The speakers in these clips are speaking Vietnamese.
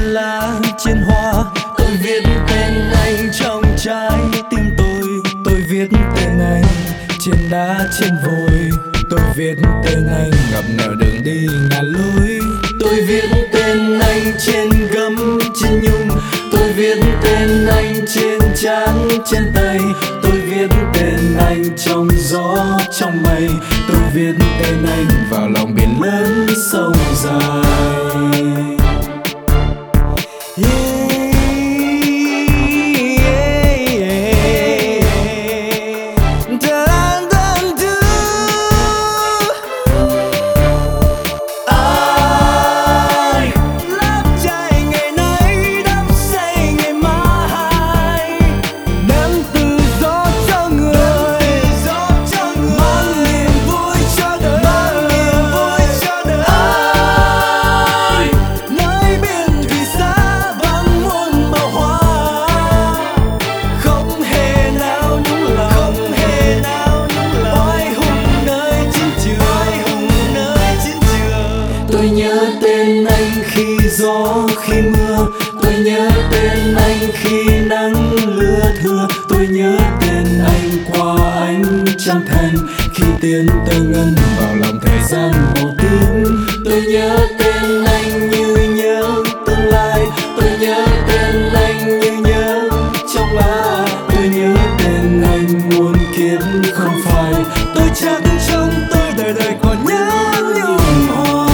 lá trên hoa. Tôi viết tên anh trong trái tim tôi viết tên anh trên đá trên vôi. Tôi viết tên anh ngập nẻo đường đi ngàn lối. Tôi viết tên anh trên gấm trên nhung. Tôi viết tên anh trên trán trên tay. Tôi viết tên anh trong gió trong mây. Tôi viết tên anh vào lòng biển lớn sông dài. Tôi nhớ tên anh khi gió khi mưa. Tôi nhớ tên anh khi nắng lưa thưa. Tôi nhớ tên anh qua ánh trăng thanh khi tiếng tơ ngân vào lòng thời gian màu tím. Tôi nhớ tên anh như nhớ tương lai. Tôi nhớ tên anh như nhớ trong lá. Tôi nhớ tên anh muôn kiếp không phai. Tôi chắc trong tôi đời đời còn nhớ nhung hoài.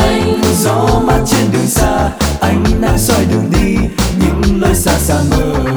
Anh đang soi đường đi những lối xa xa mờ.